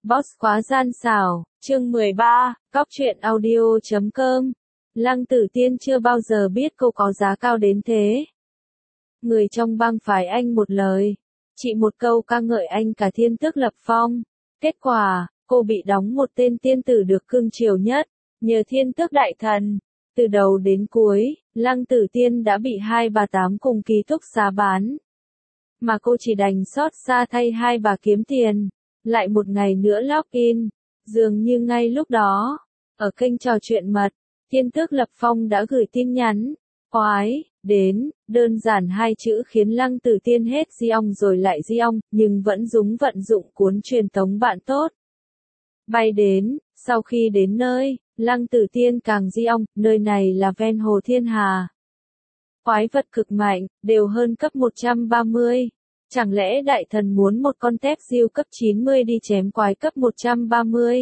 Boss khóa gian xảo, chương 13, Cóc truyện audio.com. Lăng Tử Tiên chưa bao giờ biết cô có giá cao đến thế. Người trong bang phái anh một lời, chỉ một câu ca ngợi anh cả thiên tước lập phong. Kết quả, cô bị đóng một tên tiên tử được cưng chiều nhất, nhờ thiên tước đại thần. Từ đầu đến cuối, Lăng Tử Tiên đã bị hai bà tám cùng ký túc xá bán. Mà cô chỉ đành xót xa thay hai bà kiếm tiền. Lại một ngày nữa login, dường như ngay lúc đó, ở kênh trò chuyện mật, thiên tước lập phong đã gửi tin nhắn, oái, đến, đơn giản hai chữ khiến Lăng Tử Tiên hết di ong rồi lại di ong, nhưng vẫn vận dụng cuốn truyền tống bạn tốt. Bay đến, sau khi đến nơi, Lăng Tử Tiên càng di ong, nơi này là ven hồ Thiên Hà. Quái vật cực mạnh, đều hơn cấp 130. Chẳng lẽ đại thần muốn một con tép diêu cấp 90 đi chém quái cấp 130?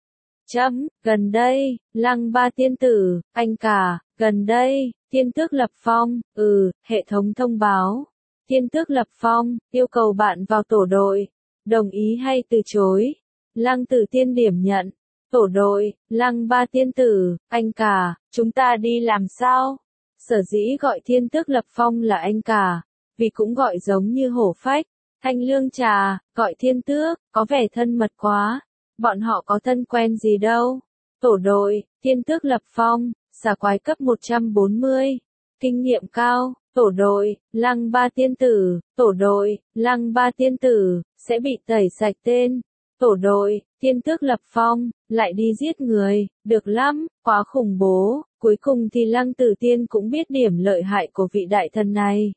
Gần đây, Lăng ba tiên tử, anh cả, gần đây, thiên tước lập phong, hệ thống thông báo. Thiên tước lập phong, yêu cầu bạn vào tổ đội. Đồng ý hay từ chối? Lăng Tử Tiên điểm nhận. Tổ đội, Lăng ba tiên tử, anh cả, chúng ta đi làm sao? Sở dĩ gọi thiên tước lập phong là anh cả, vì cũng gọi giống như hổ phách, thanh lương trà, gọi thiên tước, có vẻ thân mật quá. Bọn họ có thân quen gì đâu. Tổ đội, thiên tước lập phong, xà quái cấp 140. Kinh nghiệm cao, tổ đội, Lăng ba tiên tử, tổ đội, Lăng ba tiên tử, sẽ bị tẩy sạch tên. Tổ đội, thiên tước lập phong, lại đi giết người, được lắm, quá khủng bố. Cuối cùng thì Lăng Tử Tiên cũng biết điểm lợi hại của vị đại thần này.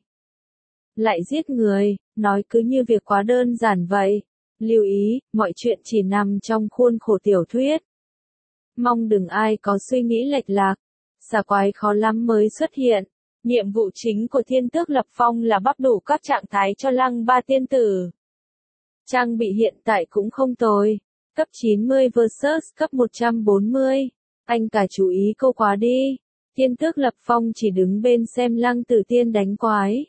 Lại giết người, nói cứ như việc quá đơn giản vậy. Lưu ý, mọi chuyện chỉ nằm trong khuôn khổ tiểu thuyết. Mong đừng ai có suy nghĩ lệch lạc. Xà quái khó lắm mới xuất hiện. Nhiệm vụ chính của thiên tước lập phong là bắp đủ các trạng thái cho Lăng ba tiên tử. Trang bị hiện tại cũng không tồi. Cấp 90 vs cấp 140. Anh cả chú ý câu quá đi. Thiên tước lập phong chỉ đứng bên xem Lăng Tử Tiên đánh quái.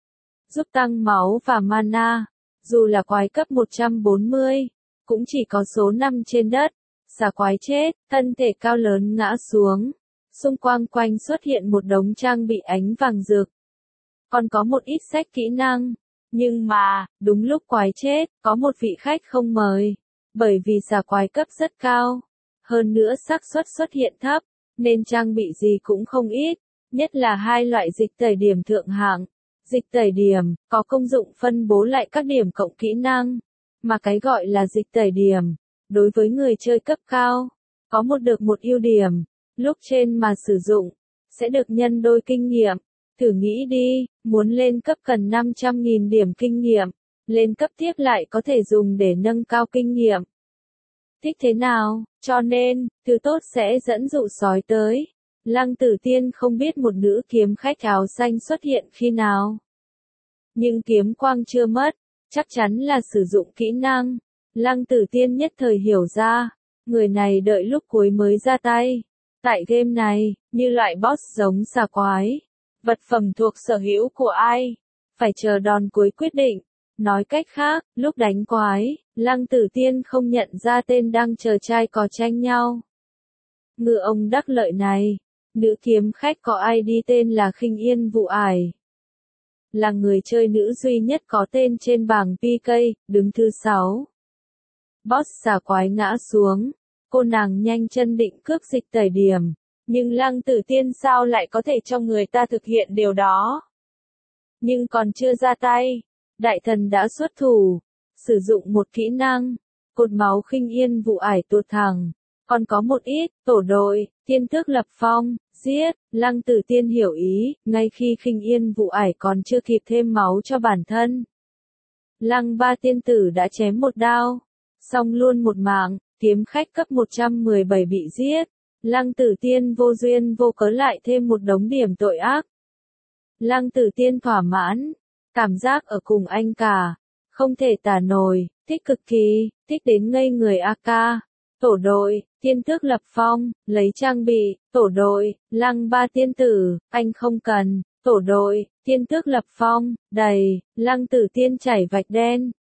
Giúp tăng máu và mana. Dù là quái cấp 140, cũng chỉ có số 5 trên đất. Xà quái chết, thân thể cao lớn ngã xuống. Xung quanh xuất hiện một đống trang bị ánh vàng rực. Còn có một ít sách kỹ năng. Nhưng mà, đúng lúc quái chết, có một vị khách không mời. Bởi vì xà quái cấp rất cao. Hơn nữa xác suất xuất hiện thấp, nên trang bị gì cũng không ít. Nhất là hai loại dịch tẩy điểm thượng hạng. Dịch tẩy điểm, có công dụng phân bố lại các điểm cộng kỹ năng. Mà cái gọi là dịch tẩy điểm, đối với người chơi cấp cao, có được một ưu điểm. Lúc trên mà sử dụng, sẽ được nhân đôi kinh nghiệm. Thử nghĩ đi, muốn lên cấp cần 500.000 điểm kinh nghiệm. Lên cấp tiếp lại có thể dùng để nâng cao kinh nghiệm. Thích thế nào, cho nên, thứ tốt sẽ dẫn dụ sói tới. Lăng Tử Tiên không biết một nữ kiếm khách áo xanh xuất hiện khi nào. Nhưng kiếm quang chưa mất, chắc chắn là sử dụng kỹ năng. Lăng Tử Tiên nhất thời hiểu ra, người này đợi lúc cuối mới ra tay. Tại game này, như loại boss giống xà quái, vật phẩm thuộc sở hữu của ai, phải chờ đòn cuối quyết định. Nói cách khác, lúc đánh quái, Lăng Tử Tiên không nhận ra tên đang chờ trai cò tranh nhau. Ngư ông đắc lợi này, nữ kiếm khách có ID tên là Khinh Yên Vụ Ải. Là người chơi nữ duy nhất có tên trên bảng PK, đứng thứ 6. Boss xà quái ngã xuống, cô nàng nhanh chân định cướp dịch tẩy điểm, nhưng Lăng Tử Tiên sao lại có thể cho người ta thực hiện điều đó. Nhưng còn chưa ra tay, đại thần đã xuất thủ, sử dụng một kỹ năng, cột máu Khinh Yên Vụ Ải tuột thẳng. Còn có một ít, tổ đội, thiên tước lập phong, giết. Lăng Tử Tiên hiểu ý, ngay khi Khinh Yên Vụ Ải còn chưa kịp thêm máu cho bản thân. Lăng ba tiên tử đã chém một đao, xong luôn một mạng, kiếm khách cấp 117 bị giết. Lăng Tử Tiên vô duyên vô cớ lại thêm một đống điểm tội ác. Lăng Tử Tiên thỏa mãn, cảm giác ở cùng anh cả, không thể tả nổi, thích cực kỳ, thích đến ngây người AK. Tổ đội, thiên tước lập phong, lấy trang bị. Tổ đội, Lăng ba tiên tử, anh không cần. Tổ đội, thiên tước lập phong, đầy. Lăng Tử Tiên chảy vạch đen.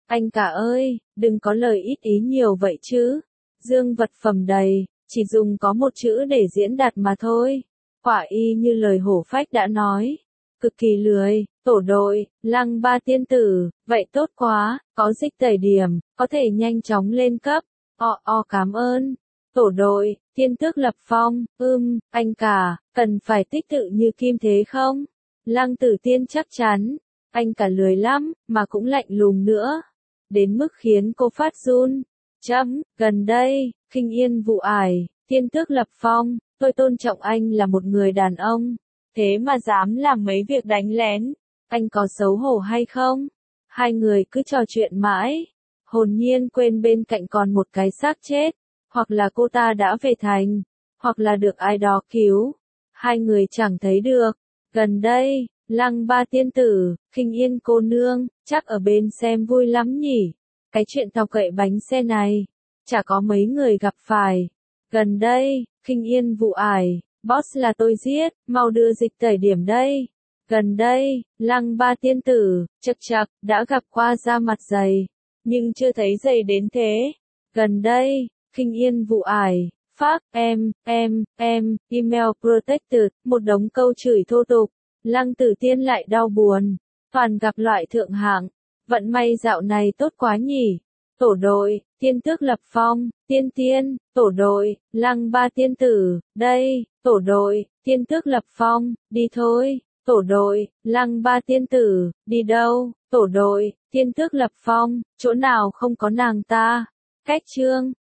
Anh cả ơi, đừng có lời ít ý nhiều vậy chứ. Dương vật phẩm đầy, chỉ dùng có một chữ để diễn đạt mà thôi. Quả y như lời hổ phách đã nói. Cực kỳ lười, tổ đội, Lăng Ba tiên tử, vậy tốt quá, có dịch tẩy điểm, có thể nhanh chóng lên cấp. Cảm ơn. Tổ đội, tiên tước lập phong, anh cả, cần phải tích tự như kim thế không? Lăng Tử Tiên chắc chắn, anh cả lười lắm, mà cũng lạnh lùng nữa. Đến mức khiến cô phát run. Gần đây, khinh yên vụ ải, tiên tước lập phong, tôi tôn trọng anh là một người đàn ông. Thế mà dám làm mấy việc đánh lén, anh có xấu hổ hay không? Hai người cứ trò chuyện mãi, hồn nhiên quên bên cạnh còn một cái xác chết, hoặc là cô ta đã về thành, hoặc là được ai đó cứu. Hai người chẳng thấy được. Gần đây, Lăng Ba tiên tử, khinh yên cô nương, chắc ở bên xem vui lắm nhỉ. Cái chuyện tàu cậy bánh xe này, chả có mấy người gặp phải. Gần đây, khinh yên vụ ải, boss là tôi giết, mau đưa dịch tẩy điểm đây. Gần đây, Lăng Ba tiên tử, chật, đã gặp qua da mặt dày, nhưng chưa thấy dày đến thế. Gần đây, khinh yên vụ ải, phát, email protected, một đống câu chửi thô tục. Lăng Tử Tiên lại đau buồn, toàn gặp loại thượng hạng. Vận may dạo này tốt quá nhỉ. Tổ đội, tiên tước lập phong, tiên, tổ đội, Lăng Ba tiên tử, đây, tổ đội, tiên tước lập phong, đi thôi. Tổ đội, Lăng Ba tiên tử, đi đâu? Tổ đội, tiên tước lập phong, chỗ nào không có nàng ta? Cách chương